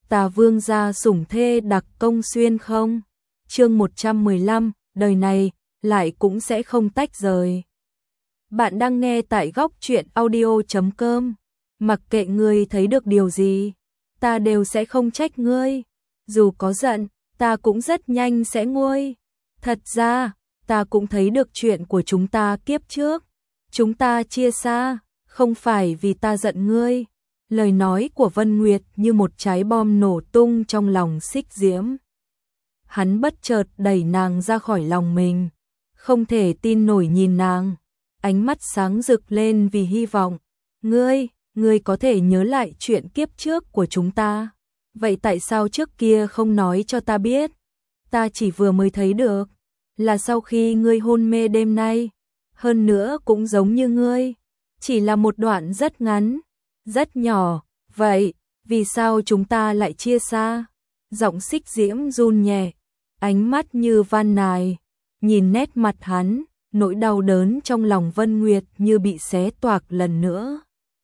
ta vương gia sủng thê đặc công xuyên không? Chương 115, đời này lại cũng sẽ không tách rời. Bạn đang nghe tại góc truyện audio.com. Mặc kệ ngươi thấy được điều gì, ta đều sẽ không trách ngươi. Dù có giận, ta cũng rất nhanh sẽ nguôi. Thật ra, ta cũng thấy được chuyện của chúng ta kiếp trước. Chúng ta chia xa, không phải vì ta giận ngươi. Lời nói của Vân Nguyệt như một trái bom nổ tung trong lòng Xích Diễm. Hắn bất chợt đẩy nàng ra khỏi lòng mình, không thể tin nổi nhìn nàng, ánh mắt sáng rực lên vì hy vọng. Ngươi có thể nhớ lại chuyện kiếp trước của chúng ta. Vậy tại sao trước kia không nói cho ta biết? Ta chỉ vừa mới thấy được, là sau khi ngươi hôn mê đêm nay. Hơn nữa cũng giống như ngươi, chỉ là một đoạn rất ngắn, rất nhỏ. Vậy, vì sao chúng ta lại chia xa? Giọng Xích Diễm run nhẹ, ánh mắt như van nài, nhìn nét mặt hắn, nỗi đau đớn trong lòng Vân Nguyệt như bị xé toạc lần nữa.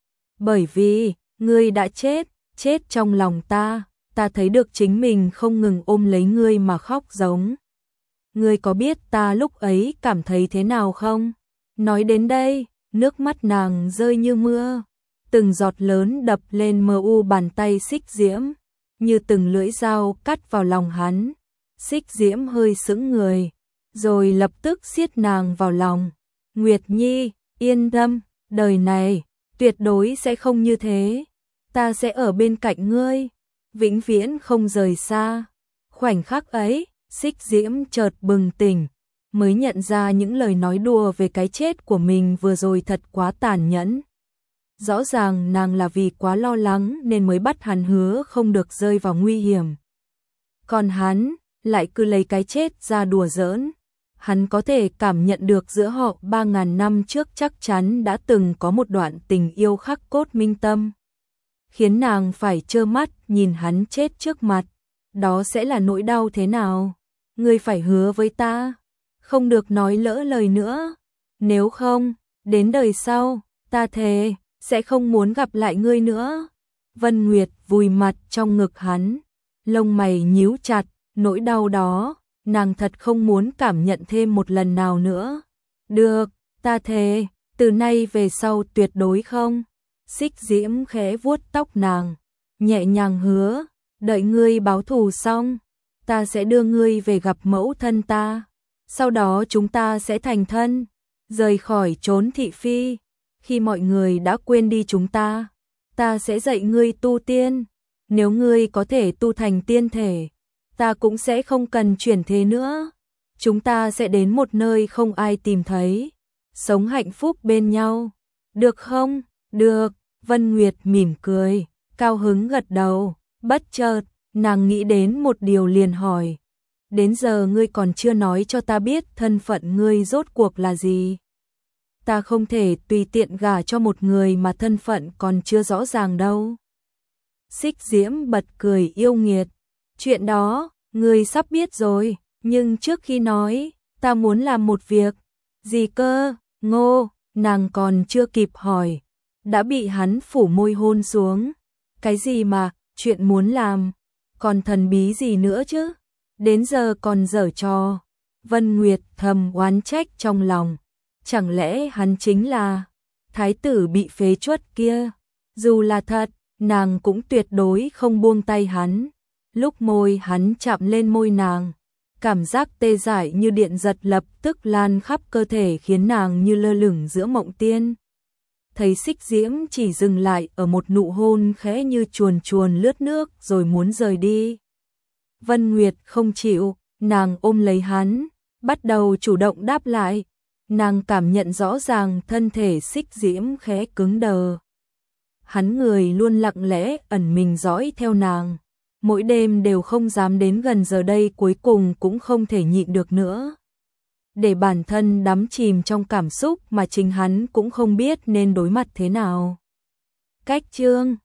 Bởi vì, ngươi đã chết trong lòng ta thấy được chính mình không ngừng ôm lấy ngươi mà khóc giống. Ngươi có biết ta lúc ấy cảm thấy thế nào không? Nói đến đây, nước mắt nàng rơi như mưa, từng giọt lớn đập lên mờ u bàn tay Xích Diễm, như từng lưỡi dao cắt vào lòng hắn. Xích Diễm hơi sững người, rồi lập tức siết nàng vào lòng. Nguyệt Nhi, yên tâm, đời này tuyệt đối sẽ không như thế. Ta sẽ ở bên cạnh ngươi, vĩnh viễn không rời xa. Khoảnh khắc ấy, Xích Diễm chợt bừng tỉnh, mới nhận ra những lời nói đùa về cái chết của mình vừa rồi thật quá tàn nhẫn. Rõ ràng nàng là vì quá lo lắng nên mới bắt hắn hứa không được rơi vào nguy hiểm. Còn hắn lại cứ lấy cái chết ra đùa giỡn. Hắn có thể cảm nhận được giữa họ 3.000 năm trước chắc chắn đã từng có một đoạn tình yêu khắc cốt minh tâm, khiến nàng phải trơ mắt nhìn hắn chết trước mặt. Đó sẽ là nỗi đau thế nào? Ngươi phải hứa với ta, không được nói lỡ lời nữa. Nếu không, đến đời sau, ta thề sẽ không muốn gặp lại ngươi nữa. Vân Nguyệt vùi mặt trong ngực hắn, lông mày nhíu chặt, nỗi đau đó nàng thật không muốn cảm nhận thêm một lần nào nữa. Được, ta thề, từ nay về sau tuyệt đối không. Xích Diễm khẽ vuốt tóc nàng, nhẹ nhàng hứa, đợi ngươi báo thù xong, ta sẽ đưa ngươi về gặp mẫu thân ta. Sau đó chúng ta sẽ thành thân, rời khỏi chốn thị phi. Khi mọi người đã quên đi chúng ta sẽ dạy ngươi tu tiên. Nếu ngươi có thể tu thành tiên thể, ta cũng sẽ không cần chuyển thế nữa. Chúng ta sẽ đến một nơi không ai tìm thấy, sống hạnh phúc bên nhau. Được không? Được. Vân Nguyệt mỉm cười, cao hứng gật đầu. Bất chợt, nàng nghĩ đến một điều liền hỏi. Đến giờ ngươi còn chưa nói cho ta biết thân phận ngươi rốt cuộc là gì. Ta không thể tùy tiện gả cho một người mà thân phận còn chưa rõ ràng đâu. Xích Diễm bật cười yêu nghiệt. Chuyện đó, ngươi sắp biết rồi, nhưng trước khi nói, ta muốn làm một việc. Gì cơ? Ngô, nàng còn chưa kịp hỏi, đã bị hắn phủ môi hôn xuống. Cái gì mà, chuyện muốn làm, còn thần bí gì nữa chứ? Đến giờ còn giở trò. Vân Nguyệt thầm oán trách trong lòng. Chẳng lẽ hắn chính là thái tử bị phế truất kia? Dù là thật, nàng cũng tuyệt đối không buông tay hắn. Lúc môi hắn chạm lên môi nàng, cảm giác tê dại như điện giật lập tức lan khắp cơ thể khiến nàng như lơ lửng giữa mộng tiên. Thấy Xích Diễm chỉ dừng lại ở một nụ hôn khẽ như chuồn chuồn lướt nước rồi muốn rời đi. Vân Nguyệt không chịu, nàng ôm lấy hắn, bắt đầu chủ động đáp lại. Nàng cảm nhận rõ ràng thân thể Xích Diễm khẽ cứng đờ. Hắn người luôn lặng lẽ ẩn mình dõi theo nàng. Mỗi đêm đều không dám đến gần, giờ đây cuối cùng cũng không thể nhịn được nữa. Để bản thân đắm chìm trong cảm xúc mà chính hắn cũng không biết nên đối mặt thế nào. Cách chương